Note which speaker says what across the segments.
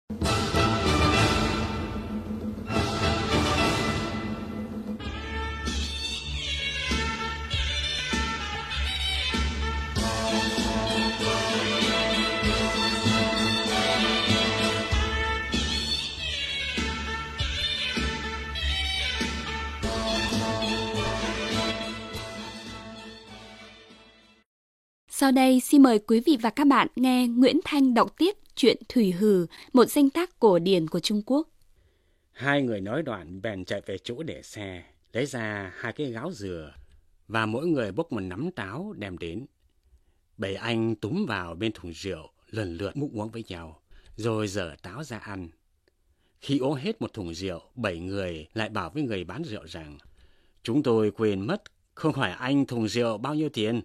Speaker 1: Sau đây xin mời quý vị và các bạn nghe Nguyễn Thanh đọc tiếp truyện Thủy Hử, một danh tác cổ điển của Trung Quốc.
Speaker 2: Hai người nói đoạn bèn chạy về chỗ để xe, lấy ra 2 cái gáo dừa và mỗi người bốc một nắm táo đem đến. 7 anh túm vào bên thùng rượu, lần lượt múc uống với nhau, rồi dở táo ra ăn. Khi uống hết một thùng rượu, 7 người lại bảo với người bán rượu rằng: "Chúng tôi quên mất, không hỏi anh thùng rượu bao nhiêu tiền?"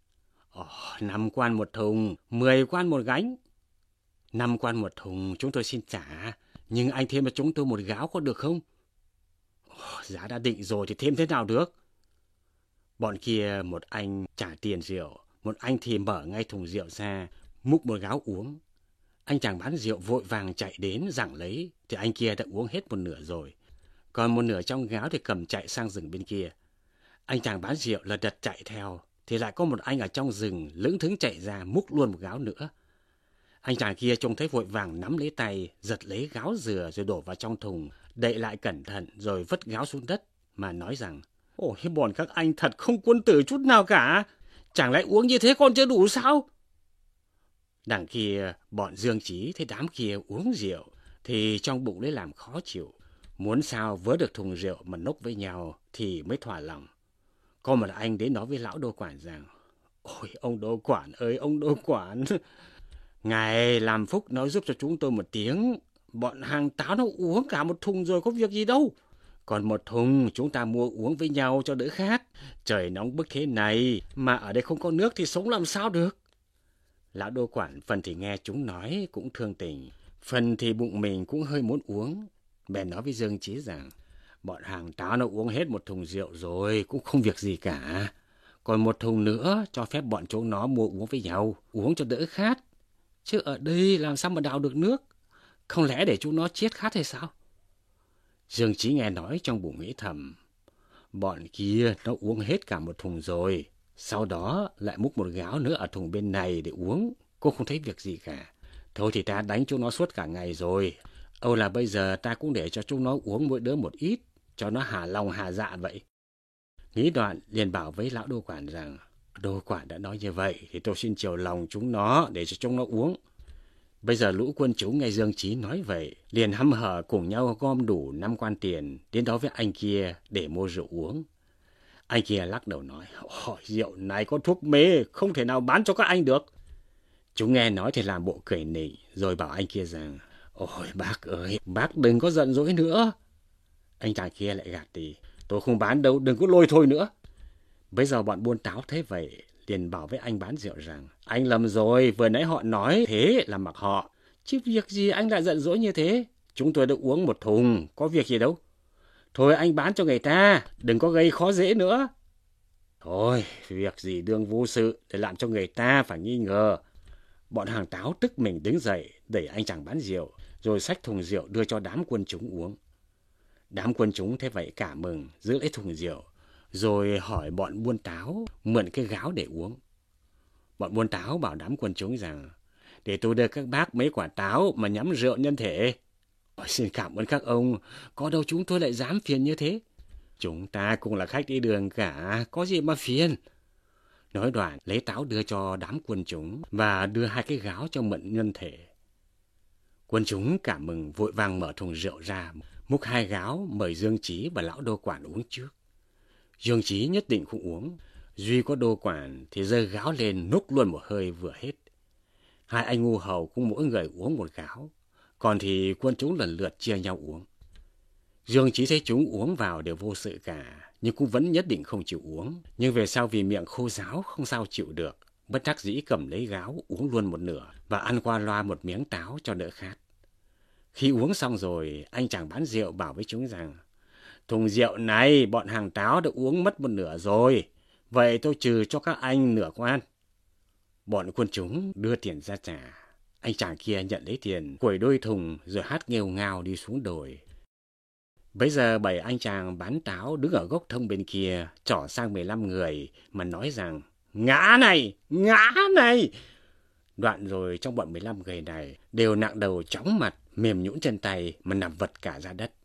Speaker 2: 5 quan một thùng, 10 quan một gánh. 5 quan một thùng chúng tôi xin trả, nhưng anh thêm cho chúng tôi một gáo có được không? Giá đã định rồi thì thêm thế nào được? Bọn kia một anh trả tiền rượu, một anh thì mở ngay thùng rượu ra, múc một gáo uống. Anh chàng bán rượu vội vàng chạy đến giằng lấy, thì anh kia đã uống hết một nửa rồi. Còn một nửa trong gáo thì cầm chạy sang rừng bên kia. Anh chàng bán rượu lật đật chạy theo, thì lại có một anh ở trong rừng lững thững chạy ra múc luôn một gáo nữa. Anh chàng kia trông thấy vội vàng nắm lấy tay, giật lấy gáo dừa rồi đổ vào trong thùng, đậy lại cẩn thận rồi vứt gáo xuống đất mà nói rằng: "Ôi, bọn các anh thật không quân tử chút nào cả, chẳng lẽ uống như thế còn chưa đủ sao?" Đằng kia bọn Dương Chí thấy đám kia uống rượu thì trong bụng lấy làm khó chịu, muốn sao vớ được thùng rượu mà nốc với nhau thì mới thỏa lòng. Có một anh đến nói với lão đô quản rằng: "Ôi, ông đô quản ơi, ông đô quản, ngài làm phúc nói giúp cho chúng tôi một tiếng. Bọn hàng táo nó uống cả một thùng rồi có việc gì đâu. Còn một thùng chúng ta mua uống với nhau cho đỡ khát. Trời nóng bức thế này mà ở đây không có nước thì sống làm sao được?" Lão đô quản phần thì nghe chúng nói cũng thương tình, phần thì bụng mình cũng hơi muốn uống. Bèn nói với Dương Chí rằng: "Bọn hàng táo nó uống hết một thùng rượu rồi, cũng không việc gì cả. Còn một thùng nữa cho phép bọn chúng nó mua uống với nhau, uống cho đỡ khát. Chứ ở đây làm sao mà đào được nước? Không lẽ để chúng nó chết khát hay sao?" Dương Chí nghe nói trong bụng nghĩ thầm: "Bọn kia nó uống hết cả một thùng rồi, sau đó lại múc một gáo nữa ở thùng bên này để uống, cô không thấy việc gì cả. Thôi thì ta đánh chúng nó suốt cả ngày rồi. Âu là bây giờ ta cũng để cho chúng nó uống mỗi đứa một ít, cho nó hà lòng hà dạ vậy." Nghĩ đoạn liền bảo với lão đô quản rằng: "Đô quản đã nói như vậy thì tôi xin chiều lòng chúng nó để cho chúng nó uống." Bây giờ lũ quân chúng nghe Dương Chí nói vậy, liền hăm hở cùng nhau gom đủ 5 quan tiền đến đó với anh kia để mua rượu uống. Anh kia lắc đầu nói: "Ôi, rượu này có thuốc mê, không thể nào bán cho các anh được." Chúng nghe nói thì làm bộ cười nịnh, rồi bảo anh kia rằng: "Ôi bác ơi, bác đừng có giận dỗi nữa." Anh chàng kia lại gạt đi: "Tôi không bán đâu, đừng có lôi thôi nữa." Bây giờ bọn buôn táo thế vậy, liền bảo với anh bán rượu rằng: "Anh lầm rồi, vừa nãy họ nói thế là mặc họ. Chứ việc gì anh lại giận dỗi như thế? Chúng tôi đã uống một thùng, có việc gì đâu. Thôi anh bán cho người ta, đừng có gây khó dễ nữa." Thôi, việc gì đương vô sự để làm cho người ta phải nghi ngờ. Bọn hàng táo tức mình đứng dậy, đẩy anh chàng bán rượu, rồi xách thùng rượu đưa cho đám quân chúng uống. Đám quân chúng thế vậy cả mừng, giữ lấy thùng rượu, rồi hỏi bọn buôn táo mượn cái gáo để uống. Bọn buôn táo bảo đám quân chúng rằng: "Để tôi đưa các bác mấy quả táo mà nhắm rượu nhân thể." "Ôi, xin cảm ơn các ông, có đâu chúng tôi lại dám phiền như thế. Chúng ta cũng là khách đi đường cả, có gì mà phiền." Nói đoạn lấy táo đưa cho đám quân chúng và đưa 2 cái gáo cho mượn nhân thể. Quân chúng cảm mừng vội vàng mở thùng rượu ra, múc 2 gáo mời Dương Chí và lão đô quản uống trước. Dương Chí nhất định không uống, duy có đô quản thì giơ gáo lên núc luôn một hơi vừa hết. 2 anh ngu hầu cũng mỗi người uống một gáo, còn thì quân chúng lần lượt chia nhau uống. Dương Chí thấy chúng uống vào đều vô sự cả, nhưng cũng vẫn nhất định không chịu uống. Nhưng về sau vì miệng khô ráo không sao chịu được, bất đắc dĩ cầm lấy gáo uống luôn một nửa và ăn qua loa một miếng táo cho đỡ khát. Khi uống xong rồi, anh chàng bán rượu bảo với chúng rằng: "Thùng rượu này bọn hàng táo đã uống mất một nửa rồi, vậy tôi trừ cho các anh nửa quan." Bọn quân chúng đưa tiền ra trả. Anh chàng kia nhận lấy tiền, quẩy đôi thùng rồi hát nghêu ngao đi xuống đồi. Bây giờ 7 anh chàng bán táo đứng ở gốc thông bên kia, trỏ sang 15 người mà nói rằng ngã này, ngã này. Đoạn rồi trong bọn 15 người này đều nặng đầu chóng mặt, mềm nhũn chân tay mà nằm vật cả ra đất.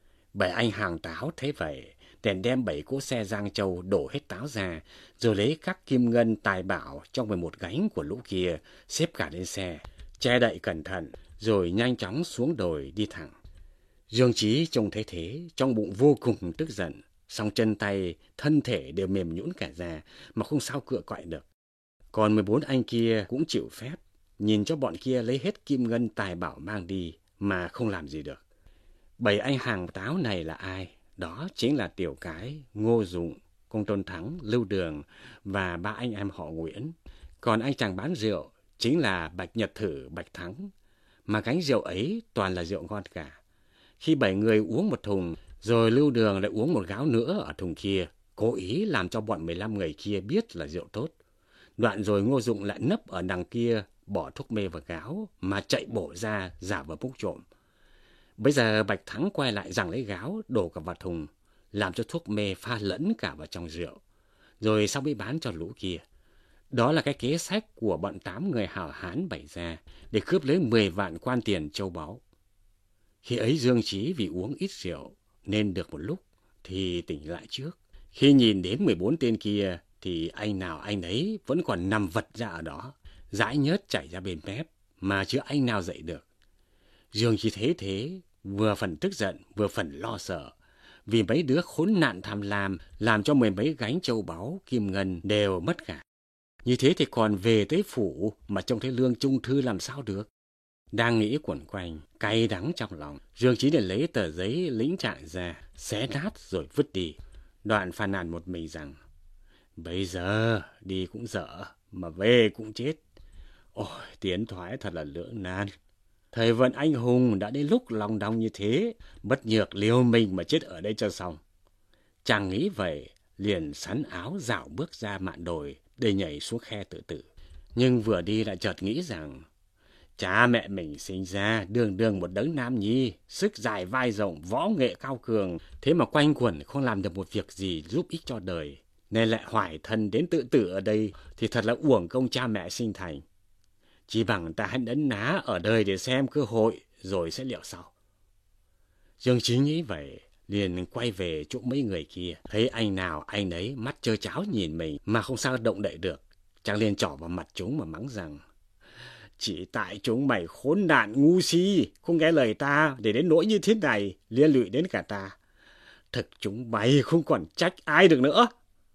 Speaker 2: 7 anh hàng táo thấy vậy, bèn đem 7 cỗ xe Giang Châu đổ hết táo ra, rồi lấy các kim ngân tài bảo trong 11 gánh của lũ kia xếp cả lên xe, che đậy cẩn thận, rồi nhanh chóng xuống đồi đi thẳng. Dương Chí trông thấy thế, trong bụng vô cùng tức giận, song chân tay, thân thể đều mềm nhũn cả ra mà không sao cựa quậy được. Còn 14 anh kia cũng chịu phép, nhìn cho bọn kia lấy hết kim ngân tài bảo mang đi mà không làm gì được. 7 anh hàng táo này là ai? Đó chính là Tiểu Cái, Ngô Dụng, Công Tôn Thắng, Lưu Đường và 3 anh em họ Nguyễn. Còn anh chàng bán rượu chính là Bạch Nhật Thử, Bạch Thắng. Mà gánh rượu ấy toàn là rượu ngon cả. Khi 7 người uống một thùng, rồi Lưu Đường lại uống một gáo nữa ở thùng kia, cố ý làm cho bọn 15 người kia biết là rượu tốt. Đoạn rồi Ngô Dụng lại nấp ở đằng kia, bỏ thuốc mê vào gáo mà chạy bổ ra giả vờ múc trộm. Bây giờ Bạch Thắng quay lại giằng lấy gáo, đổ cả vào thùng, làm cho thuốc mê pha lẫn cả vào trong rượu, rồi sau mới bán cho lũ kia. Đó là cái kế sách của bọn 8 người hảo hán bày ra để cướp lấy 10 vạn quan tiền châu báu. Khi ấy Dương Chí vì uống ít rượu nên được một lúc thì tỉnh lại trước. Khi nhìn đến 14 tên kia thì anh nào anh ấy vẫn còn nằm vật ra ở đó, dãi nhớt chảy ra bên mép mà chưa anh nào dậy được. Dương Chí thấy thế, vừa phần tức giận vừa phần lo sợ, vì mấy đứa khốn nạn tham lam làm cho 10 mấy gánh châu báu kim ngân đều mất cả. Như thế thì còn về tới phủ mà trông thấy lương trung thư làm sao được. Đang nghĩ quẩn quanh, cay đắng trong lòng, Dương Chí liền lấy tờ giấy lĩnh trạng ra, xé nát rồi vứt đi. Đoạn phàn nàn một mình rằng, bây giờ đi cũng dở, mà về cũng chết. Ôi, tiến thoái thật là lưỡng nan. Thời vận anh hùng đã đến lúc lòng đong như thế, bất nhược liều mình mà chết ở đây cho xong. Chàng nghĩ vậy, liền sắn áo dạo bước ra mạn đồi để nhảy xuống khe tự tử. Nhưng vừa đi lại chợt nghĩ rằng, cha mẹ mình sinh ra đường đường một đấng nam nhi, sức dài vai rộng, võ nghệ cao cường, thế mà quanh quẩn không làm được một việc gì giúp ích cho đời, nên lại hoài thân đến tự tử ở đây thì thật là uổng công cha mẹ sinh thành. Chỉ bằng ta hãy đấn ná ở đời để xem cơ hội rồi sẽ liệu sau. Dương Chí nghĩ vậy, liền quay về chỗ mấy người kia, thấy anh nào anh ấy mắt trơ cháo nhìn mình mà không sao động đậy được. Chàng liền trỏ vào mặt chúng mà mắng rằng, chỉ tại chúng mày khốn nạn ngu si, không nghe lời ta để đến nỗi như thế này, liên lụy đến cả ta. Thực chúng mày không còn trách ai được nữa.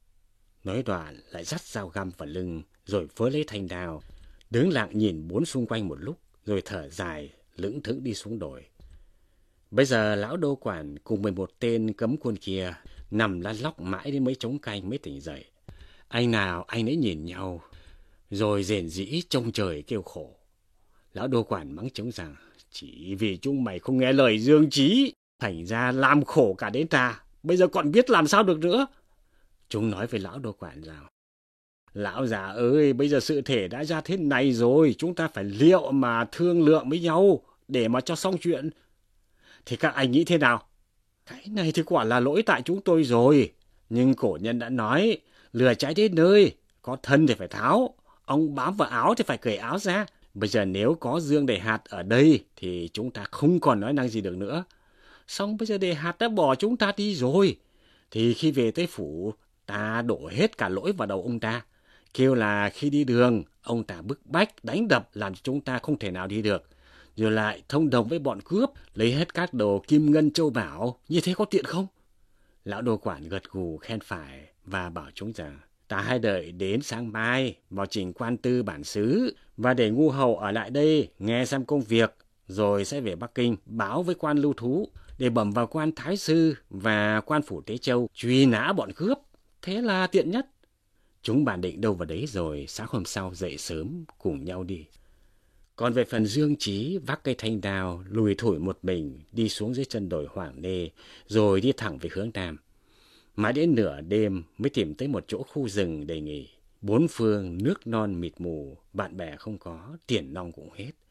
Speaker 2: Nói đoạn lại dắt dao găm vào lưng, rồi vớ lấy thanh đao, đứng lặng nhìn bốn xung quanh một lúc, rồi thở dài, lững thững đi xuống đồi. Bây giờ lão đô quản cùng 11 tên cấm quân kia nằm lăn lóc mãi đến mấy trống canh mới tỉnh dậy. Anh nào anh ấy nhìn nhau, rồi rền rĩ trông trời kêu khổ. Lão đô quản mắng trống rằng, chỉ vì chúng mày không nghe lời Dương Chí, thành ra làm khổ cả đến ta, bây giờ còn biết làm sao được nữa. Chúng nói với lão đô quản rằng, lão già ơi, bây giờ sự thể đã ra thế này rồi, chúng ta phải liệu mà thương lượng với nhau để mà cho xong chuyện. Thì các anh nghĩ thế nào? Cái này thì quả là lỗi tại chúng tôi rồi. Nhưng cổ nhân đã nói, lừa trái đến nơi, có thân thì phải tháo, ông bám vào áo thì phải cởi áo ra. Bây giờ nếu có Dương Đề Hạt ở đây thì chúng ta không còn nói năng gì được nữa. Xong bây giờ Đề Hạt đã bỏ chúng ta đi rồi, thì khi về tới phủ, ta đổ hết cả lỗi vào đầu ông ta. Kêu là khi đi đường, ông ta bức bách, đánh đập làm cho chúng ta không thể nào đi được. Rồi lại thông đồng với bọn cướp, lấy hết các đồ kim ngân châu bảo, như thế có tiện không? Lão đô quản gật gù khen phải và bảo chúng rằng, ta hãy đợi đến sáng mai vào trình quan tư bản xứ và để ngu hầu ở lại đây nghe xem công việc, rồi sẽ về Bắc Kinh báo với quan lưu thú để bẩm vào quan thái sư và quan phủ Tế Châu truy nã bọn cướp. Thế là tiện nhất. Chúng bàn định đâu vào đấy rồi sáng hôm sau dậy sớm cùng nhau đi. Còn về phần Dương Chí vác cây thanh đao lùi thủi một mình đi xuống dưới chân đồi Hoàng Nê rồi đi thẳng về hướng Nam. Mãi đến nửa đêm mới tìm tới một chỗ khu rừng để nghỉ. Bốn phương nước non mịt mù, bạn bè không có, tiền nong cũng hết.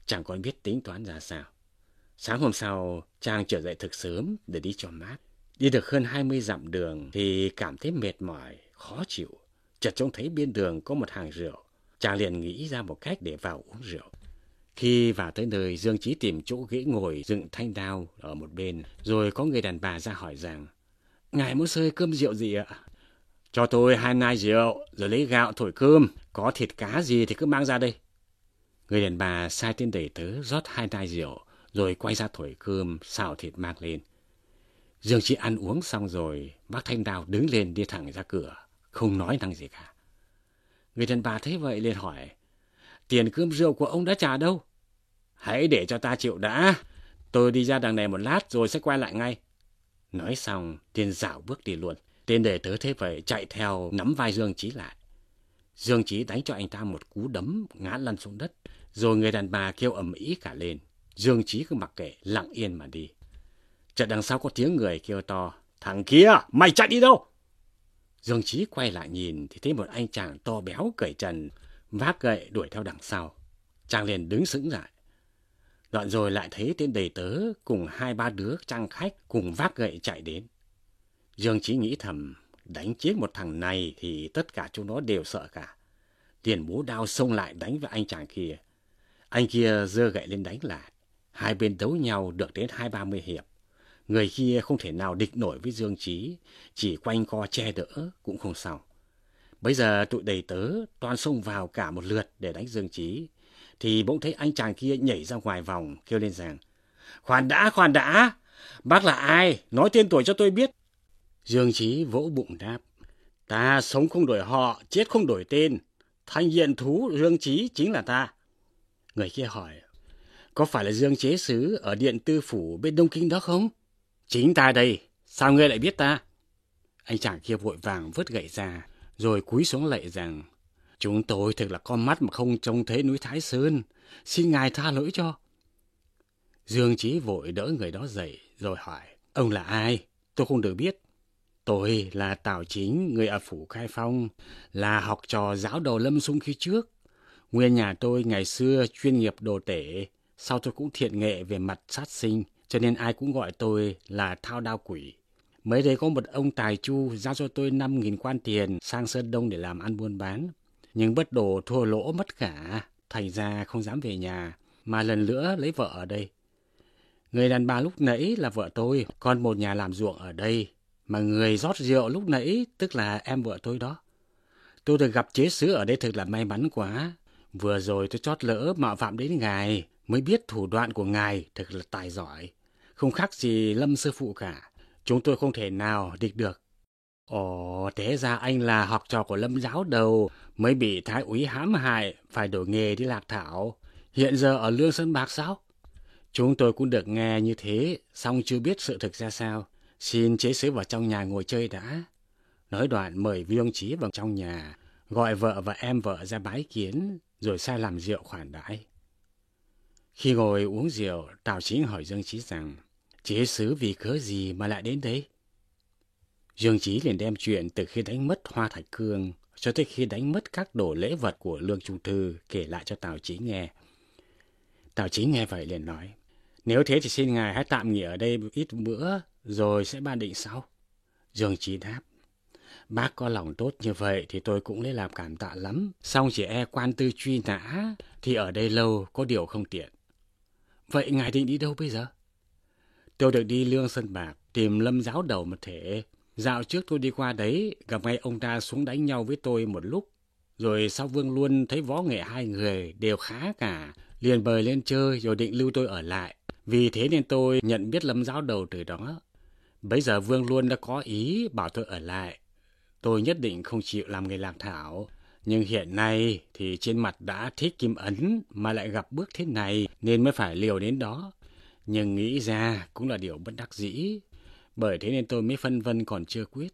Speaker 2: chẳng còn biết tính toán ra sao. Sáng hôm sau, chàng trở dậy thực sớm để đi cho mát. Đi được hơn 20 dặm đường thì cảm thấy mệt mỏi, khó chịu. Chợt trông thấy bên đường có một hàng rượu. Chàng liền nghĩ ra một cách để vào uống rượu. Khi vào tới nơi, Dương Chí tìm chỗ ghế ngồi dựng thanh đao ở một bên. Rồi có người đàn bà ra hỏi rằng: "Ngài muốn xơi cơm rượu gì ạ?" "Cho tôi 2 nai rượu, rồi lấy gạo thổi cơm. Có thịt cá gì thì cứ mang ra đây." Người đàn bà sai tên đầy tớ rót 2 nai rượu, rồi quay ra thổi cơm, xào thịt mang lên. Dương Chí ăn uống xong rồi, vác thanh đao đứng lên đi thẳng ra cửa, không nói năng gì cả. Người đàn bà thấy vậy liền hỏi: "Tiền cơm rượu của ông đã trả đâu?" "Hãy để cho ta chịu đã. Tôi đi ra đằng này một lát rồi sẽ quay lại ngay." Nói xong, liền rảo bước đi luôn. Tên đầy tớ thế vậy chạy theo nắm vai Dương Chí lại. Dương Chí đánh cho anh ta một cú đấm ngã lăn xuống đất, rồi người đàn bà kêu ầm ĩ cả lên. Dương Chí cứ mặc kệ, lặng yên mà đi. Chợt đằng sau có tiếng người kêu to: "Thằng kia, mày chạy đi đâu?" Dương Chí quay lại nhìn thì thấy một anh chàng to béo cởi trần vác gậy đuổi theo đằng sau. Chàng liền đứng sững lại. Đoạn rồi lại thấy tên đầy tớ cùng 2-3 đứa trang khách cùng vác gậy chạy đến. Dương Chí nghĩ thầm, đánh chết một thằng này thì tất cả chúng nó đều sợ cả. Liền búa đao xông lại đánh với anh chàng kia. Anh kia giơ gậy lên đánh lại. Hai bên đấu nhau được đến 20-30 hiệp. Người kia không thể nào địch nổi với Dương Chí, chỉ quanh co che đỡ cũng không sao. Bây giờ tụi đầy tớ toàn xông vào cả một lượt để đánh Dương Chí, thì bỗng thấy anh chàng kia nhảy ra ngoài vòng kêu lên rằng: khoan đã, bác là ai? Nói tên tuổi cho tôi biết." Dương Chí vỗ bụng đáp: "Ta sống không đổi họ, chết không đổi tên. Thanh diện thú Dương Chí chính là ta." Người kia hỏi: "Có phải là Dương Chế Sứ ở Điện Tư Phủ bên Đông Kinh đó không?" "Chính ta đây, sao ngươi lại biết ta?" Anh chàng kia vội vàng vứt gậy ra, rồi cúi xuống lạy rằng: "Chúng tôi thực là con mắt mà không trông thấy núi Thái Sơn, xin ngài tha lỗi cho." Dương Chí vội đỡ người đó dậy, rồi hỏi: "Ông là ai? Tôi không được biết." "Tôi là Tào Chính, người ở phủ Khai Phong, là học trò giáo đầu Lâm Xung khi trước. Nguyên nhà tôi ngày xưa chuyên nghiệp đồ tể, sau tôi cũng thiện nghệ về mặt sát sinh, cho nên ai cũng gọi tôi là Thao Đao Quỷ. Mới đây có một ông tài chu giao cho tôi 5.000 quan tiền sang Sơn Đông để làm ăn buôn bán, nhưng bất đồ thua lỗ mất cả, thành ra không dám về nhà, mà lần nữa lấy vợ ở đây. Người đàn bà lúc nãy là vợ tôi, còn một nhà làm ruộng ở đây, mà người rót rượu lúc nãy tức là em vợ tôi đó. Tôi được gặp chế sứ ở đây thực là may mắn quá. Vừa rồi tôi chót lỡ mạo phạm đến ngài, mới biết thủ đoạn của ngài thật là tài giỏi, không khác gì Lâm sư phụ cả. Chúng tôi không thể nào địch được." "Ồ, thế ra anh là học trò của Lâm giáo đầu, mới bị thái úy hãm hại, phải đổi nghề đi lạc thảo. Hiện giờ ở Lương Sơn Bạc sao?" "Chúng tôi cũng được nghe như thế, song chưa biết sự thực ra sao. Xin chế sứ vào trong nhà ngồi chơi đã." Nói đoạn mời Dương Chí vào trong nhà, gọi vợ và em vợ ra bái kiến, rồi sai làm rượu khoản đãi. Khi ngồi uống rượu, Tào Chính hỏi Dương Chí rằng: "Chế sứ vì cớ gì mà lại đến đây?" Dương Chí liền đem chuyện từ khi đánh mất Hoa Thạch Cương cho tới khi đánh mất các đồ lễ vật của Lương Trung Thư kể lại cho Tào Chính nghe. Tào Chính nghe vậy liền nói: "Nếu thế thì xin ngài hãy tạm nghỉ ở đây ít bữa, rồi sẽ ban định sau." Dương Chí đáp: "Bác có lòng tốt như vậy thì tôi cũng lấy làm cảm tạ lắm, song chỉ e quan tư truy nã thì ở đây lâu có điều không tiện." "Vậy ngài định đi đâu bây giờ?" "Tôi được đi Lương Sơn Bạc tìm Lâm giáo đầu một thể. Dạo trước tôi đi qua đấy, gặp ngay ông ta xuống đánh nhau với tôi một lúc. Rồi sau Vương Luân thấy võ nghệ hai người đều khá cả, liền mời lên chơi rồi định lưu tôi ở lại. Vì thế nên tôi nhận biết Lâm giáo đầu từ đó. Bấy giờ Vương Luân đã có ý bảo tôi ở lại. Tôi nhất định không chịu làm nghề lạc thảo. Nhưng hiện nay thì trên mặt đã thích kim ấn mà lại gặp bước thế này nên mới phải liều đến đó. Nhưng nghĩ ra cũng là điều bất đắc dĩ. Bởi thế nên tôi mới phân vân còn chưa quyết."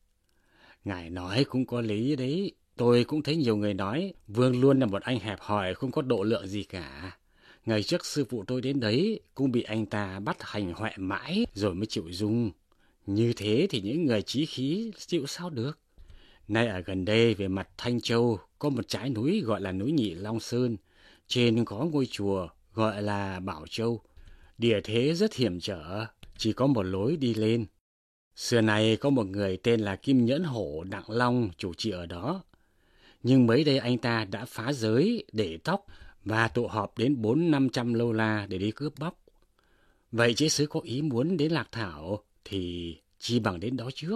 Speaker 2: "Ngài nói cũng có lý đấy. Tôi cũng thấy nhiều người nói Vương Luân là một anh hẹp hòi không có độ lượng gì cả. Ngày trước sư phụ tôi đến đấy cũng bị anh ta bắt hành hoẹ mãi rồi mới chịu dung. Như thế thì những người chí khí chịu sao được. Nay ở gần đây về mặt Thanh Châu có một trái núi gọi là núi Nhị Long Sơn. Trên có ngôi chùa gọi là Bảo Châu. Địa thế rất hiểm trở, chỉ có một lối đi lên. Xưa này có một người tên là Kim Nhẫn Hổ Đặng Long chủ trì ở đó. Nhưng mới đây anh ta đã phá giới, để tóc và tụ họp đến 400-500 lâu la để đi cướp bóc. Vậy chế sứ có ý muốn đến Lạc Thảo thì chi bằng đến đó trước.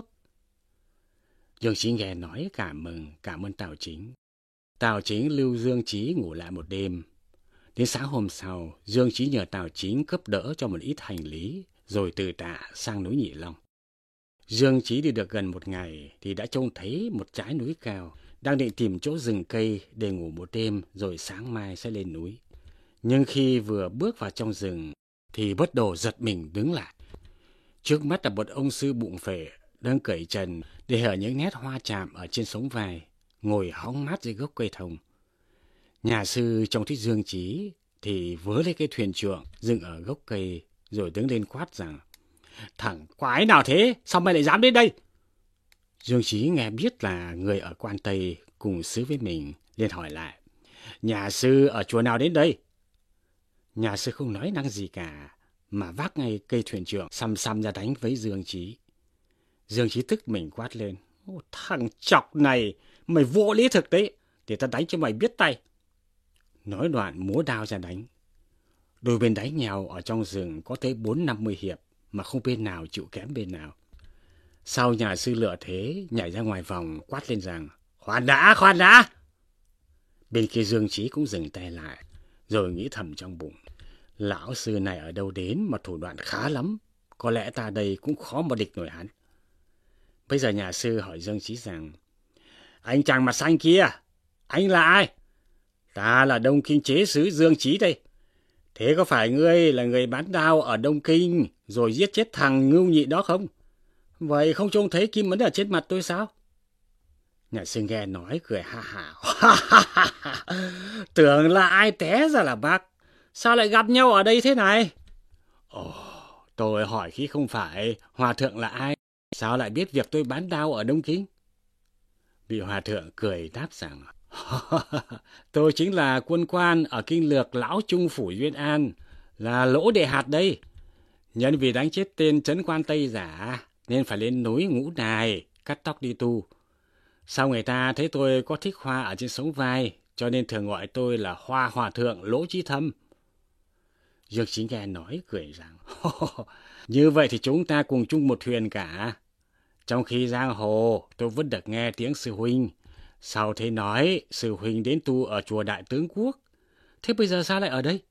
Speaker 2: Dương Chí nghe nói cảm ơn Tào Chính. Tào Chính lưu Dương Chí ngủ lại một đêm. Đến sáng hôm sau, Dương Chí nhờ Tào Chính cấp đỡ cho một ít hành lý, rồi từ tạ sang núi Nhị Long. Dương Chí đi được gần một ngày thì đã trông thấy một trái núi cao, đang định tìm chỗ rừng cây để ngủ một đêm rồi sáng mai sẽ lên núi. Nhưng khi vừa bước vào trong rừng thì bất đồ giật mình đứng lại. Trước mắt là một ông sư bụng phệ đang cởi trần để hở những nét hoa chạm ở trên sống vai, ngồi hóng mát dưới gốc cây thông. Nhà sư trông thấy Dương Chí thì vớ lấy cái thuyền trượng dựng ở gốc cây rồi đứng lên quát rằng: "Thằng quái nào thế? Sao mày lại dám đến đây?" Dương Chí nghe biết là người ở Quan Tây cùng xứ với mình, liền hỏi lại: "Nhà sư ở chùa nào đến đây?" Nhà sư không nói năng gì cả, mà vác ngay cây thuyền trượng xăm xăm ra đánh với Dương Chí. Dương Chí tức mình quát lên: "Thằng chọc này, mày vô lý thực đấy, để ta đánh cho mày biết tay." Nói đoạn múa đao ra đánh. Đôi bên đánh nhau ở trong rừng có tới 40-50 hiệp, mà không bên nào chịu kém bên nào. Sau nhà sư lựa thế, nhảy ra ngoài vòng quát lên rằng: khoan đã!" Bên kia Dương Chí cũng dừng tay lại, rồi nghĩ thầm trong bụng: lão sư này ở đâu đến mà thủ đoạn khá lắm, có lẽ ta đây cũng khó mà địch nổi hắn. Bây giờ nhà sư hỏi Dương Chí rằng: "Anh chàng mặt xanh kia, anh là ai?" "Ta là Đông Kinh chế sứ Dương Chí đây." "Thế có phải ngươi là người bán đao ở Đông Kinh rồi giết chết thằng Ngưu Nhị đó không? Vậy không trông thấy kim ấn ở trên mặt tôi sao?" Nhà sư nghe nói cười ha hả: "Tưởng là ai té ra là bác, sao lại gặp nhau ở đây thế này?" "Ồ, tôi hỏi khi không phải, hòa thượng là ai? Sao lại biết việc tôi bán đao ở Đông Kinh?" Vị hòa thượng cười đáp rằng: "Tôi chính là quân quan ở kinh lược lão trung phủ Duyên An, là Lỗ Đệ Hạt đây. Nhân vì đánh chết tên trấn quan Tây giả nên phải lên núi Ngũ Đài cắt tóc đi tu. Sau người ta thấy tôi có thích hoa ở trên sống vai, cho nên thường gọi tôi là Hoa Hòa Thượng Lỗ Chí Thâm." Dương Chí nghe nói cười rằng: "Như vậy thì chúng ta cùng chung một thuyền cả. Trong khi giang hồ tôi vẫn được nghe tiếng sư huynh, sau thế nói sư huynh đến tu ở chùa Đại Tướng Quốc. Thế bây giờ sao lại ở đây?"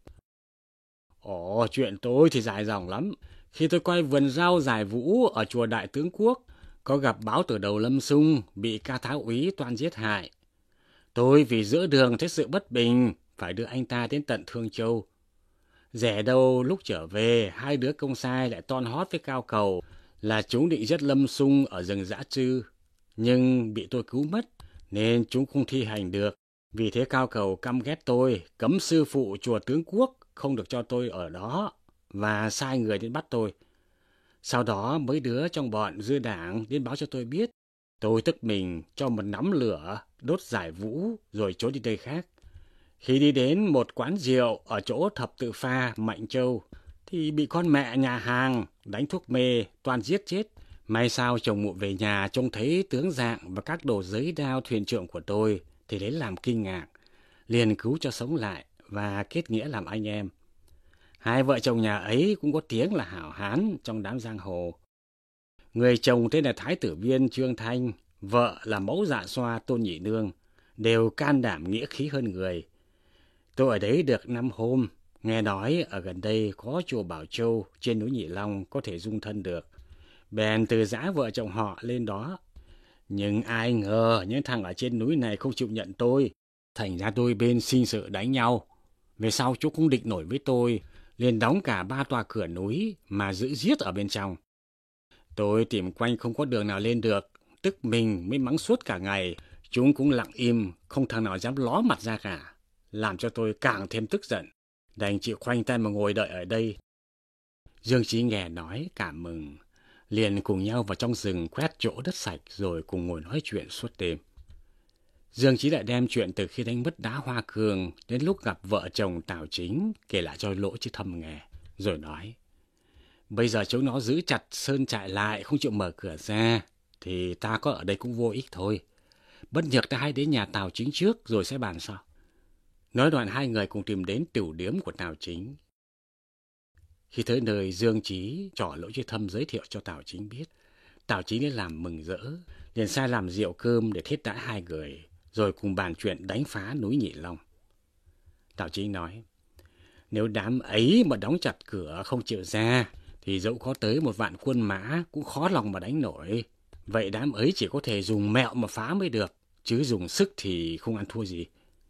Speaker 2: "Ồ, chuyện tôi thì dài dòng lắm. Khi tôi quay vườn rau giải vũ ở chùa Đại Tướng Quốc, có gặp báo tử đầu Lâm Xung bị Ca Tháo úy toan giết hại. Tôi vì giữa đường thấy sự bất bình, phải đưa anh ta đến tận Thương Châu. Rẻ đâu lúc trở về, hai đứa công sai lại ton hót với Cao Cầu là chúng định giết Lâm Xung ở rừng Dã Trư, nhưng bị tôi cứu mất, nên chúng không thi hành được. Vì thế Cao Cầu căm ghét tôi, cấm sư phụ chùa Tướng Quốc không được cho tôi ở đó, và sai người đến bắt tôi. Sau đó mấy đứa trong bọn dư đảng đến báo cho tôi biết. Tôi tức mình cho một nắm lửa, đốt giải vũ rồi trốn đi nơi khác. Khi đi đến một quán rượu ở chỗ Thập Tự Pha, Mạnh Châu, thì bị con mẹ nhà hàng đánh thuốc mê toan giết chết. May sao chồng mụ về nhà trông thấy tướng dạng và các đồ giấy đao thuyền trượng của tôi thì lấy làm kinh ngạc, liền cứu cho sống lại và kết nghĩa làm anh em. Hai vợ chồng nhà ấy cũng có tiếng là hảo hán trong đám giang hồ. Người chồng tên là Thái tử Viên Trương Thanh, vợ là mẫu Dạ Xoa Tôn Nhị Nương, đều can đảm nghĩa khí hơn người. Tôi ở đấy được 5 hôm, nghe nói ở gần đây có chùa Bảo Châu trên núi Nhị Long có thể dung thân được. Bèn từ giã vợ chồng họ lên đó. Nhưng ai ngờ những thằng ở trên núi này không chịu nhận tôi, thành ra đôi bên sinh sự đánh nhau. Về sau chú cũng địch nổi với tôi, liền đóng cả 3 tòa cửa núi mà giữ giết ở bên trong. Tôi tìm quanh không có đường nào lên được, tức mình mới mắng suốt cả ngày. Chúng cũng lặng im, không thằng nào dám ló mặt ra cả, làm cho tôi càng thêm tức giận, đành chịu khoanh tay mà ngồi đợi ở đây." Dương Chí nghe nói cảm mừng, liền cùng nhau vào trong rừng quét chỗ đất sạch rồi cùng ngồi nói chuyện suốt đêm. Dương Chí lại đem chuyện từ khi đánh mất đá Hoa Cương đến lúc gặp vợ chồng Tào Chính kể lại cho Lỗ Chí Thâm nghe, rồi nói: bây giờ chúng nó giữ chặt sơn trại lại, không chịu mở cửa ra, thì ta có ở đây cũng vô ích thôi. Bất nhược ta hãy đến nhà Tào Chính trước rồi sẽ bàn sau. Nói đoạn hai người cùng tìm đến tửu điếm của Tào Chính. Khi tới nơi, Dương Chí trỏ Lỗ Chí Thâm giới thiệu cho Tào Chính biết. Tào Chính đã làm mừng rỡ, liền sai làm rượu cơm để thiết đãi hai người, rồi cùng bàn chuyện đánh phá núi Nhị Long. Tào Chính nói: nếu đám ấy mà đóng chặt cửa không chịu ra, thì dẫu có tới 1.000 quân mã cũng khó lòng mà đánh nổi. Vậy đám ấy chỉ có thể dùng mẹo mà phá mới được, chứ dùng sức thì không ăn thua gì.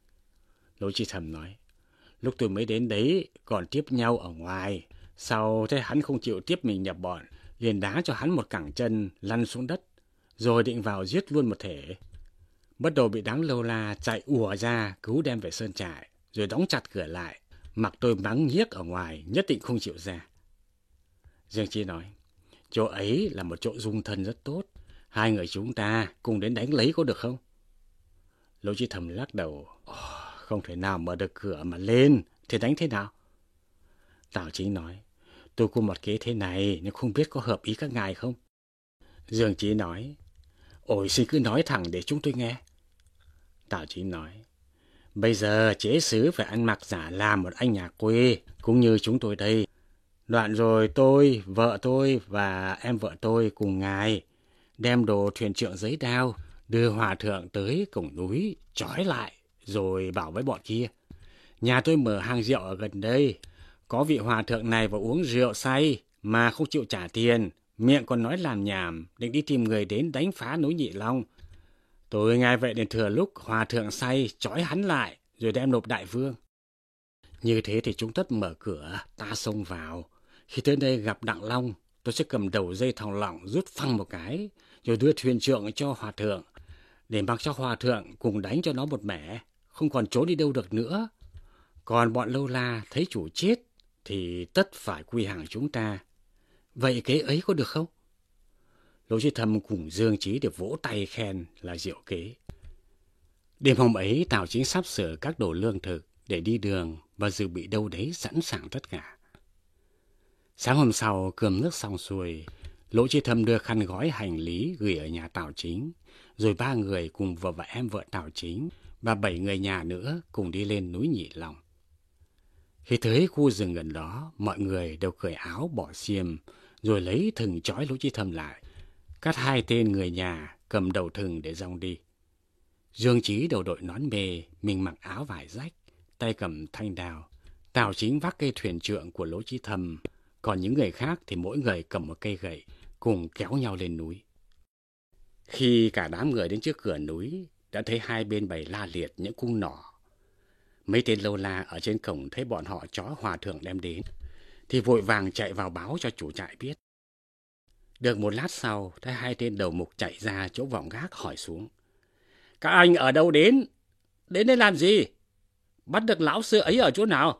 Speaker 2: Lỗ Chí Thâm nói: lúc tôi mới đến đấy còn tiếp nhau ở ngoài, sau thấy hắn không chịu tiếp mình nhập bọn, liền đá cho hắn một cẳng chân lăn xuống đất, rồi định vào giết luôn một thể. Bắt đầu bị đám lâu la chạy ùa ra cứu đem về sơn trại, rồi đóng chặt cửa lại, mặc tôi mắng nhiếc ở ngoài, nhất định không chịu ra. Dương Chí nói: chỗ ấy là một chỗ dung thân rất tốt, hai người chúng ta cùng đến đánh lấy có được không? Lỗ Chí Thâm lắc đầu: không thể nào mở được cửa mà lên, thì đánh thế nào? Tào Chính nói: tôi có một kế thế này, nhưng không biết có hợp ý các ngài không? Dương Chí nói: ôi xin cứ nói thẳng để chúng tôi nghe. Tào Chính nói: bây giờ chế sứ phải ăn mặc giả làm một anh nhà quê, cũng như chúng tôi đây. Đoạn rồi tôi, vợ tôi và em vợ tôi cùng ngài đem đồ thuyền trượng giấy đao đưa hòa thượng tới cổng núi, trói lại, rồi bảo với bọn kia: nhà tôi mở hàng rượu ở gần đây, có vị hòa thượng này vào uống rượu say mà không chịu trả tiền, miệng còn nói làm nhảm, định đi tìm người đến đánh phá núi Nhị Long. Tôi nghe vậy nên thừa lúc hòa thượng say trói hắn lại, rồi đem nộp đại vương. Như thế thì chúng tất mở cửa, ta xông vào. Khi tới đây gặp Đặng Long, tôi sẽ cầm đầu dây thòng lọng rút phăng một cái, rồi đưa thuyền trượng cho hòa thượng, để mặc cho hòa thượng cùng đánh cho nó một mẻ, không còn trốn đi đâu được nữa. Còn bọn lâu la thấy chủ chết thì tất phải quy hàng chúng ta. Vậy kế ấy có được không? Lỗ Chí Thâm cùng Dương Chí được vỗ tay khen là diệu kế. Đêm hôm ấy, Tào Chính sắp sửa các đồ lương thực để đi đường và dự bị đâu đấy sẵn sàng tất cả. Sáng hôm sau, cơm nước xong xuôi, Lỗ Chí Thâm đưa khăn gói hành lý gửi ở nhà Tào Chính, rồi ba người cùng vợ và em vợ Tào Chính và 7 người nhà nữa cùng đi lên núi Nhị Long. Khi tới khu rừng gần đó, mọi người đều cởi áo bỏ xiêm, rồi lấy thừng trói Lỗ Chí Thâm lại, cắt 2 tên người nhà cầm đầu thừng để dòng đi. Dương Chí đầu đội nón mề, mình mặc áo vải rách, tay cầm thanh đao. Tào Chính vác cây thuyền trượng của Lỗ Chí Thâm, còn những người khác thì mỗi người cầm một cây gậy, cùng kéo nhau lên núi. Khi cả đám người đến trước cửa núi, đã thấy hai bên bày la liệt những cung nỏ. Mấy tên lâu la ở trên cổng thấy bọn họ trói hòa thượng đem đến, thì vội vàng chạy vào báo cho chủ trại biết. Được một lát sau, thấy 2 tên đầu mục chạy ra chỗ vọng gác hỏi xuống: các anh ở đâu đến? Đến đây làm gì? Bắt được lão sư ấy ở chỗ nào?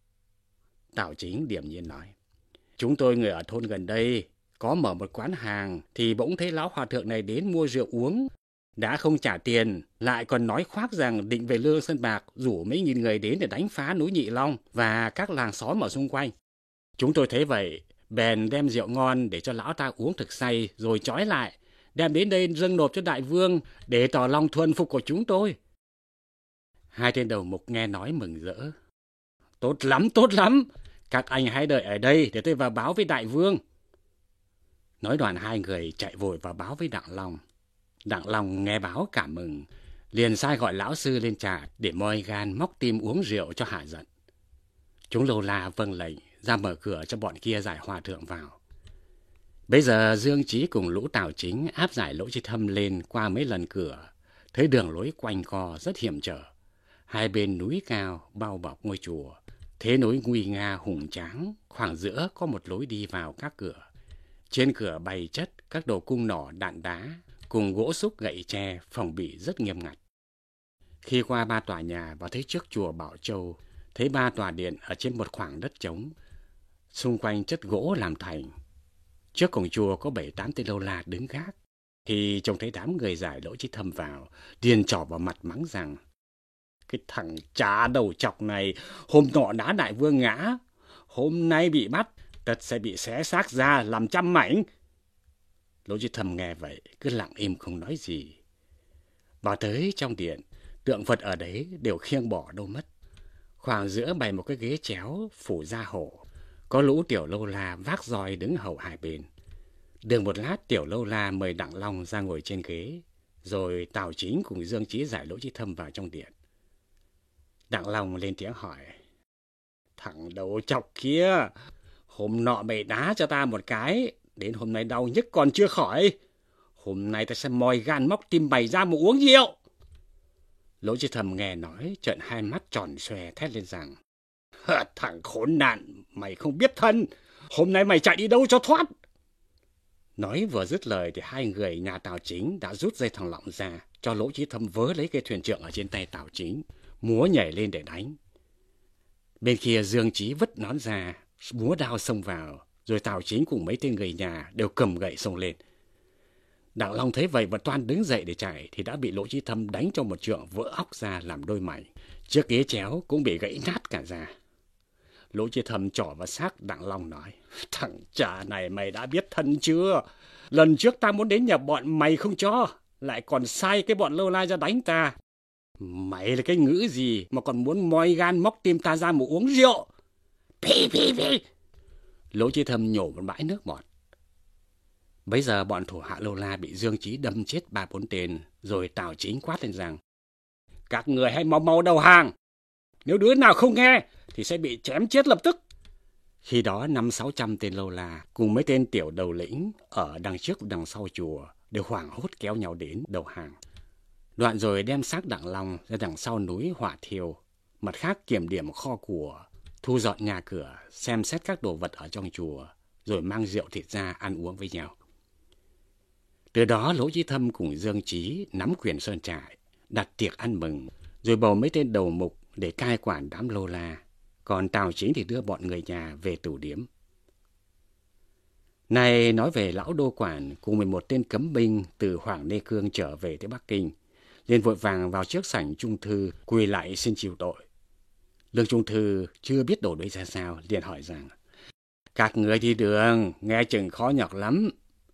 Speaker 2: Tào Chính điềm nhiên nói: chúng tôi người ở thôn gần đây, có mở một quán hàng, thì bỗng thấy lão hòa thượng này đến mua rượu uống. Đã không trả tiền, lại còn nói khoác rằng định về Lương Sơn Bạc, rủ mấy nghìn người đến để đánh phá núi Nhị Long và các làng xóm ở xung quanh. Chúng tôi thấy vậy, bèn đem rượu ngon để cho lão ta uống thực say, rồi trói lại, đem đến đây dâng nộp cho đại vương để tỏ lòng thuần phục của chúng tôi. 2 tên đầu mục nghe nói mừng rỡ: tốt lắm, tốt lắm, các anh hãy đợi ở đây để tôi vào báo với đại vương. Nói đoạn 2 người chạy vội vào báo với Đặng Long. Đặng Long nghe báo cảm mừng, liền sai gọi lão sư lên trà để moi gan móc tim uống rượu cho hạ giận. Chúng lâu la vâng lệnh ra mở cửa cho bọn kia giải hòa thượng vào. Bây giờ Dương Chí cùng lũ Tào Chính áp giải Lỗ Chí Thâm lên qua mấy lần cửa, thấy đường lối quanh co rất hiểm trở. 2 bên núi cao bao bọc ngôi chùa, thế núi nguy nga hùng tráng, khoảng giữa có một lối đi vào các cửa. Trên cửa bày chất các đồ cung nỏ đạn đá, cùng gỗ xúc gậy tre phòng bị rất nghiêm ngặt. Khi qua 3 tòa nhà và thấy trước chùa Bảo Châu, thấy 3 tòa điện ở trên một khoảng đất trống, xung quanh chất gỗ làm thành. Trước cổng chùa có 7-8 tên lâu la đứng gác. Khi trông thấy đám người giải Lỗ Chí Thâm vào, liền trỏ vào mặt mắng rằng: cái thằng chả đầu chọc này, hôm nọ đá đại vương ngã, hôm nay bị bắt, tất sẽ bị xé xác ra làm trăm mảnh. Lỗ Chí Thâm nghe vậy, cứ lặng im không nói gì. Vào tới trong điện, tượng Phật ở đấy đều khiêng bỏ đâu mất. Khoảng giữa bày một cái ghế chéo phủ da hổ, có lũ tiểu lâu la vác roi đứng hầu hai bên. Được một lát, tiểu lâu la mời Đặng Long ra ngồi trên ghế, rồi Tào Chính cùng Dương Chí giải Lỗ Chí Thâm vào trong điện. Đặng Long lên tiếng hỏi: thằng đầu chọc kia, hôm nọ mày đá cho ta một cái, đến hôm nay đau nhức còn chưa khỏi. Hôm nay ta sẽ moi gan móc tim mày ra mà uống rượu. Lỗ Chí Thâm nghe nói, trợn hai mắt tròn xoe thét lên rằng: thằng khốn nạn, mày không biết thân, hôm nay mày chạy đi đâu cho thoát. Nói vừa dứt lời thì hai người nhà Tào Chính đã rút dây thòng lọng ra, cho Lỗ Chí Thâm vớ lấy cây thuyền trượng ở trên tay Tào Chính, múa nhảy lên để đánh. Bên kia Dương Chí vứt nón ra, múa đao xông vào, rồi Tào Chính cùng mấy tên người nhà đều cầm gậy xông lên. Đặng Long thấy vậy và toan đứng dậy để chạy thì đã bị Lỗ Chí Thâm đánh cho một trượng vỡ óc ra làm đôi mảnh. Chiếc ghế chéo cũng bị gãy nát cả ra. Lỗ Chí Thâm trỏ vào xác Đặng Long nói: thằng cha này mày đã biết thân chưa? Lần trước ta muốn đến nhà bọn mày không cho, lại còn sai cái bọn lâu la ra đánh ta. Mày là cái ngữ gì mà còn muốn moi gan móc tim ta ra mà uống rượu? Phi phi phi! Lỗ Chí Thâm nhổ một bãi nước bọt. Bấy giờ bọn thủ hạ lâu la bị Dương Chí đâm chết 3-4 tên, rồi Tào Chính quát lên rằng: các người hãy mau mau đầu hàng, nếu đứa nào không nghe thì sẽ bị chém chết lập tức. Khi đó 500-600 tên lâu la cùng mấy tên tiểu đầu lĩnh ở đằng trước đằng sau chùa đều hoảng hốt kéo nhau đến đầu hàng. Đoạn rồi đem xác Đặng Long ra đằng sau núi hỏa thiêu, mặt khác kiểm điểm kho của, thu dọn nhà cửa, xem xét các đồ vật ở trong chùa, rồi mang rượu thịt ra ăn uống với nhau. Từ đó Lỗ Chí Thâm cùng Dương Chí nắm quyền sơn trại, đặt tiệc ăn mừng, rồi bầu mấy tên đầu mục để cai quản đám lâu la, còn Tào Chính thì đưa bọn người nhà về tù điếm. Này nói về lão đô quản cùng 11 tên cấm binh từ Hoàng Lê Cương trở về tới Bắc Kinh, liền vội vàng vào trước sảnh Trung Thư quỳ lại xin chịu tội. Lương Trung Thư chưa biết đổ đấy ra sao, liền hỏi rằng: các người đi đường nghe chừng khó nhọc lắm,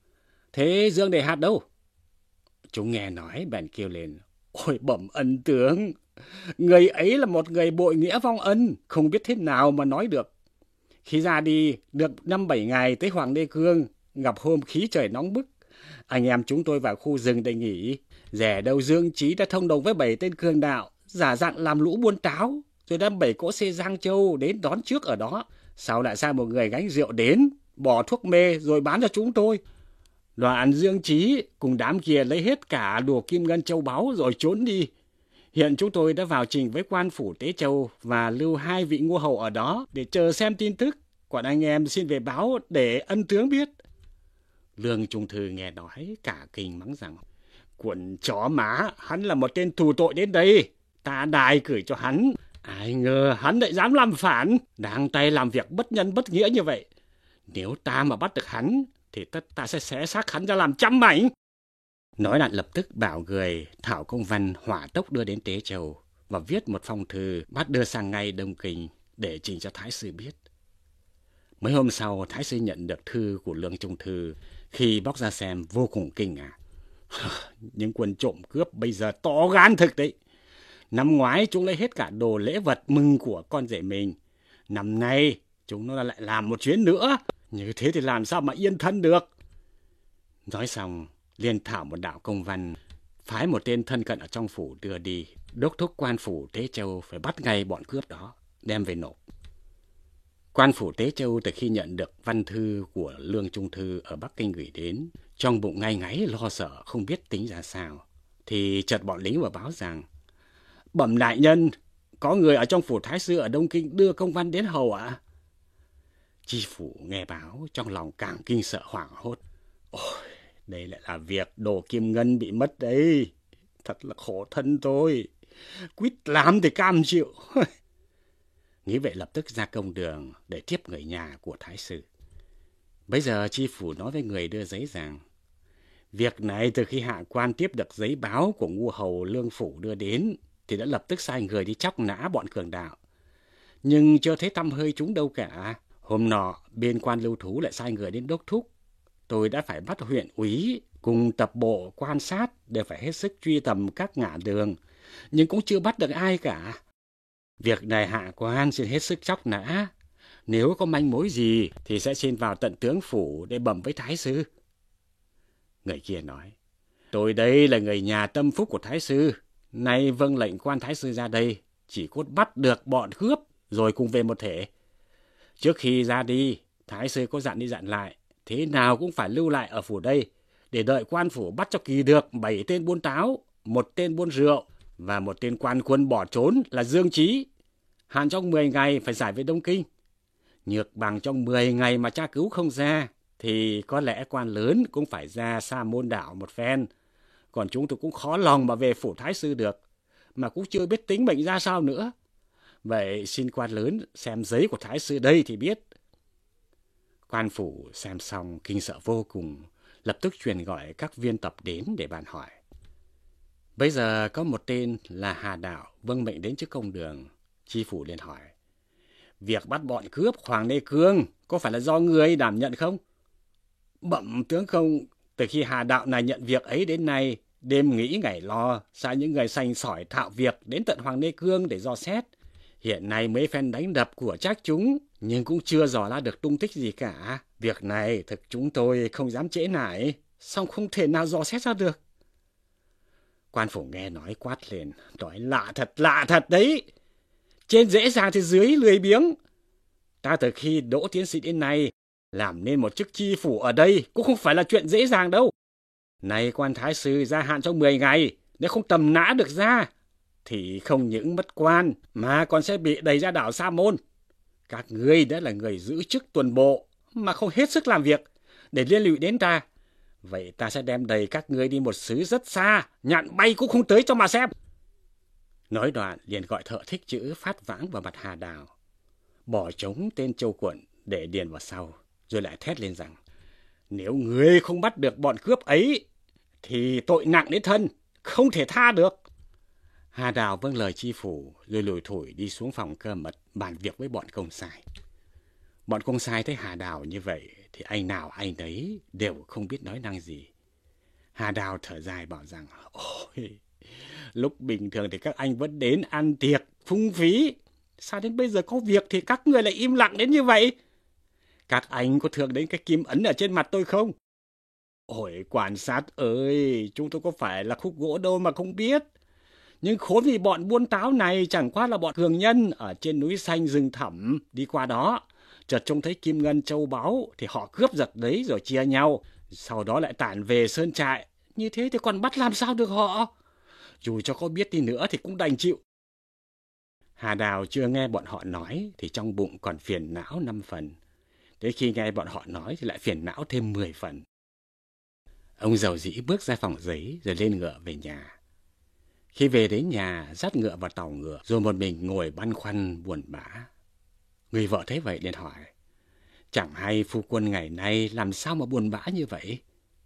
Speaker 2: thế Dương Đề Hạt đâu? Chúng nghe nói bèn kêu lên: ôi bẩm ân tướng, người ấy là một người bội nghĩa vong ân, không biết thế nào mà nói được. Khi ra đi được 5-7 ngày tới Hoàng Lê Cương, gặp hôm khí trời nóng bức, anh em chúng tôi vào khu rừng để nghỉ. Rẻ đâu Dương Chí đã thông đồng với 7 tên cường đạo, giả dạng làm lũ buôn táo, rồi đem 7 cỗ xe Giang Châu đến đón trước ở đó. Sau lại sai một người gánh rượu đến, bỏ thuốc mê rồi bán cho chúng tôi. Đoạn Dương Chí cùng đám kia lấy hết cả đồ kim ngân châu báu rồi trốn đi. Hiện chúng tôi đã vào trình với quan phủ Tế Châu và lưu 2 vị ngô hầu ở đó để chờ xem tin tức. Còn anh em xin về báo để ân tướng biết. Lương Trung Thư nghe nói cả kinh mắng rằng: quần chó má, hắn là một tên thù tội đến đây, ta đài cử cho hắn, ai ngờ hắn lại dám làm phản, đang tay làm việc bất nhân bất nghĩa như vậy. Nếu ta mà bắt được hắn thì ta sẽ xé xác hắn ra làm trăm mảnh. Nói đoạn lập tức bảo người thảo công văn hỏa tốc đưa đến Tế Châu và viết một phong thư bắt đưa sang ngay Đông Kinh để trình cho Thái sư biết. Mấy hôm sau, Thái sư nhận được thư của Lương Trung Thư, khi bóc ra xem vô cùng kinh ngạc. Những quân trộm cướp bây giờ to gan thực đấy. Năm ngoái chúng lấy hết cả đồ lễ vật mừng của con rể mình. Năm nay chúng nó lại làm một chuyến nữa. Như thế thì làm sao mà yên thân được. Nói xong, liền thảo một đạo công văn, phái một tên thân cận ở trong phủ đưa đi, đốc thúc quan phủ Tế Châu phải bắt ngay bọn cướp đó, đem về nộp. Quan phủ Tế Châu từ khi nhận được văn thư của Lương Trung Thư ở Bắc Kinh gửi đến, trong bụng ngay ngáy lo sợ không biết tính ra sao, thì chợt bọn lính vào báo rằng: bẩm đại nhân, có người ở trong phủ Thái sư ở Đông Kinh đưa công văn đến hầu ạ. Chi phủ nghe báo trong lòng càng kinh sợ hoảng hốt. Ôi, đây lại là việc đồ kim ngân bị mất đấy. Thật là khổ thân tôi. Quýt làm thì cam chịu. Nghĩ vậy lập tức ra công đường để tiếp người nhà của Thái sư. Bây giờ chi phủ nói với người đưa giấy rằng: Việc này từ khi hạ quan tiếp được giấy báo của ngu hầu Lương Phủ đưa đến thì đã lập tức sai người đi chóc nã bọn cường đạo. Nhưng chưa thấy tăm hơi chúng đâu cả. Hôm nọ, bên quan lưu thú lại sai người đến đốc thúc. Tôi đã phải bắt huyện úy cùng tập bộ quan sát để phải hết sức truy tầm các ngả đường, nhưng cũng chưa bắt được ai cả. Việc này hạ quan xin hết sức chóc nã. Nếu có manh mối gì thì sẽ xin vào tận tướng phủ để bẩm với thái sư. Người kia nói, tôi đây là người nhà tâm phúc của thái sư. Nay vâng lệnh quan thái sư ra đây, chỉ cốt bắt được bọn cướp rồi cùng về một thể. Trước khi ra đi, thái sư có dặn đi dặn lại, thế nào cũng phải lưu lại ở phủ đây, để đợi quan phủ bắt cho kỳ được 7 tên buôn táo, 1 tên buôn rượu và 1 tên quan quân bỏ trốn là Dương Chí. Hạn trong 10 ngày phải giải về Đông Kinh. Nhược bằng trong 10 ngày mà tra cứu không ra, thì có lẽ quan lớn cũng phải ra Sa Môn đảo một phen. Còn chúng tôi cũng khó lòng mà về phủ thái sư được, mà cũng chưa biết tính mệnh ra sao nữa. Vậy xin quan lớn xem giấy của thái sư đây thì biết. Quan phủ xem xong kinh sợ vô cùng, lập tức truyền gọi các viên tập đến để bàn hỏi. Bây giờ có một tên là Hà Đạo vâng mệnh đến trước công đường. Chi phủ liền hỏi, việc bắt bọn cướp Hoàng Lê Cương có phải là do người đảm nhận không? Bẩm tướng không, từ khi Hà Đạo này nhận việc ấy đến nay, đêm nghĩ ngày lo, sai những người sành sỏi thạo việc đến tận Hoàng Lê Cương để dò xét. Hiện nay mấy phen đánh đập của trác chúng, nhưng cũng chưa dò ra được tung tích gì cả. Việc này thực chúng tôi không dám trễ nải, song không thể nào dò xét ra được. Quan phủ nghe nói quát lên, nói lạ thật đấy. Trên dễ dàng thì dưới lười biếng. Ta từ khi đỗ tiến sĩ đến nay, làm nên một chức chi phủ ở đây cũng không phải là chuyện dễ dàng đâu. Này quan thái sư gia hạn trong 10 ngày, nếu không tầm nã được ra, thì không những mất quan mà còn sẽ bị đày ra đảo Sa Môn. Các ngươi đã là người giữ chức tuần bộ mà không hết sức làm việc để liên lụy đến ta. Vậy ta sẽ đem đầy các ngươi đi một xứ rất xa, nhạn bay cũng không tới cho mà xem. Nói đoạn liền gọi thợ thích chữ phát vãng vào mặt Hà Đào, bỏ trống tên Châu Quận để điền vào sau, rồi lại thét lên rằng, nếu ngươi không bắt được bọn cướp ấy thì tội nặng đến thân, không thể tha được. Hà Đào vâng lời chi phủ, rồi lủi thủi đi xuống phòng cơ mật bàn việc với bọn công sai. Bọn công sai thấy Hà Đào như vậy thì anh nào anh đấy đều không biết nói năng gì. Hà Đào thở dài bảo rằng, ôi, lúc bình thường thì các anh vẫn đến ăn tiệc phung phí, sao đến bây giờ có việc thì các người lại im lặng đến như vậy? Các anh có thường đến cái kim ấn ở trên mặt tôi không? Ôi quan sát ơi, chúng tôi có phải là khúc gỗ đâu mà không biết. Nhưng khốn vì bọn buôn táo này chẳng qua là bọn thường nhân ở trên núi xanh rừng thẳm đi qua đó. Chợt trông thấy kim ngân châu báu thì họ cướp giật đấy rồi chia nhau. Sau đó lại tản về sơn trại. Như thế thì còn bắt làm sao được họ? Dù cho có biết đi nữa thì cũng đành chịu. Hà Đào chưa nghe bọn họ nói thì trong bụng còn phiền não 5 phần. Đến khi nghe bọn họ nói thì lại phiền não thêm 10 phần. Ông giàu dĩ bước ra phòng giấy rồi lên ngựa về nhà. Khi về đến nhà, dắt ngựa vào tàu ngựa, rồi một mình ngồi băn khoăn buồn bã. Người vợ thấy vậy liền hỏi, chẳng hay phu quân ngày nay làm sao mà buồn bã như vậy?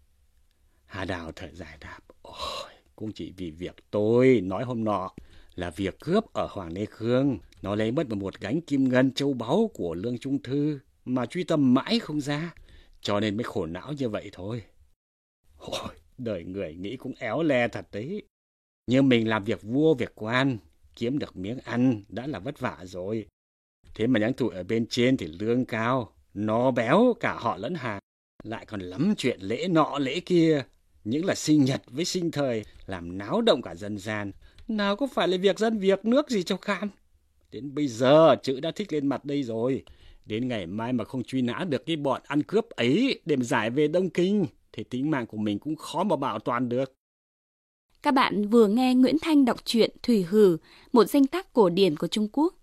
Speaker 2: Hà Đào thở dài đáp, ôi, cũng chỉ vì việc tôi nói hôm nọ là việc cướp ở Hoàng Lê Khương. Nó lấy mất một gánh kim ngân châu báu của Lương Trung Thư mà truy tầm mãi không ra, cho nên mới khổ não như vậy thôi. Ôi, đời người nghĩ cũng éo le thật đấy. Nhưng mình làm việc vua việc quan, kiếm được miếng ăn đã là vất vả rồi. Thế mà những tụi ở bên trên thì lương cao, no béo cả họ lẫn hàng, lại còn lắm chuyện lễ nọ lễ kia, những là sinh nhật với sinh thời, làm náo động cả dân gian. Nào có phải là việc dân việc nước gì cho kham. Đến bây giờ chữ đã thích lên mặt đây rồi. Đến ngày mai mà không truy nã được cái bọn ăn cướp ấy để giải về Đông Kinh, thì tính mạng của mình cũng khó mà bảo toàn được.
Speaker 1: Các bạn vừa nghe Nguyễn Thanh đọc truyện Thủy Hử, một danh tác cổ điển của Trung Quốc.